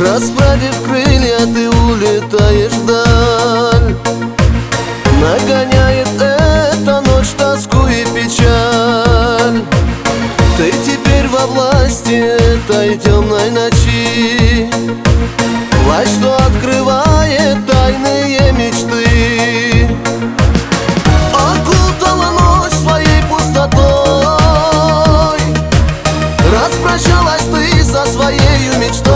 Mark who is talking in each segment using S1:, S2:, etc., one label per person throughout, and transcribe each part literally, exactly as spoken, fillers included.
S1: Расправив крылья, ты улетаешь вдаль. Нагоняет эта ночь тоску и печаль. Ты теперь во власти этой темной ночи, плащ, что открывает тайные мечты. Окутала ночь своей пустотой, распрощалась ты со своей мечтой.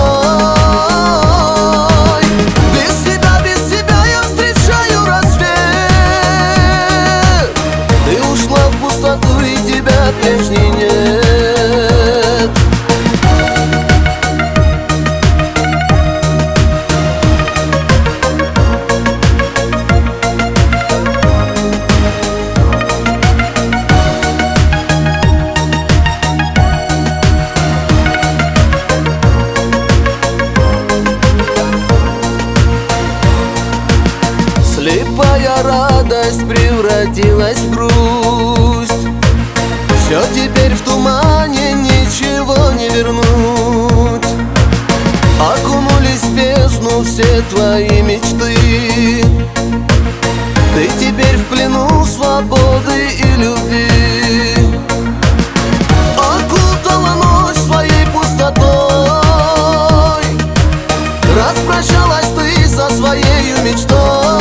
S1: Без тебя, без тебя я встречаю рассвет. Ты ушла в пустоту, и тебя прежней нет. Слепая радость превратилась в грусть. Все теперь в тумане, ничего не вернуть. Окунулись в бездну все твои мечты. Ты теперь в плену свободы и любви. Окутала ночь своей пустотой, распрощалась ты со своей мечтой.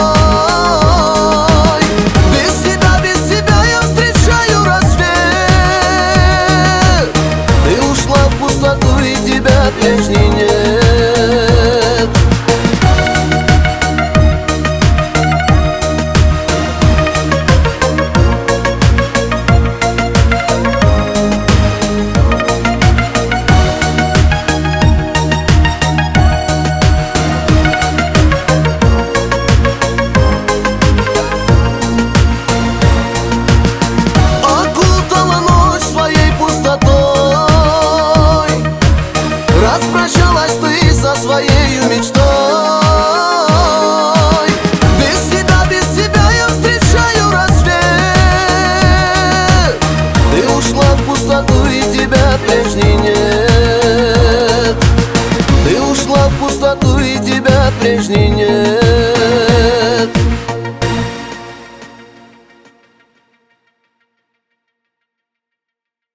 S1: Прежней нет. Окутала ночь своей пустотой, распрощалась ты со своей мечтой. Без тебя, без тебя я встречаю рассвет. Ты ушла в пустоту, и тебя прежней нет. Ты ушла в пустоту, и тебя прежней нет.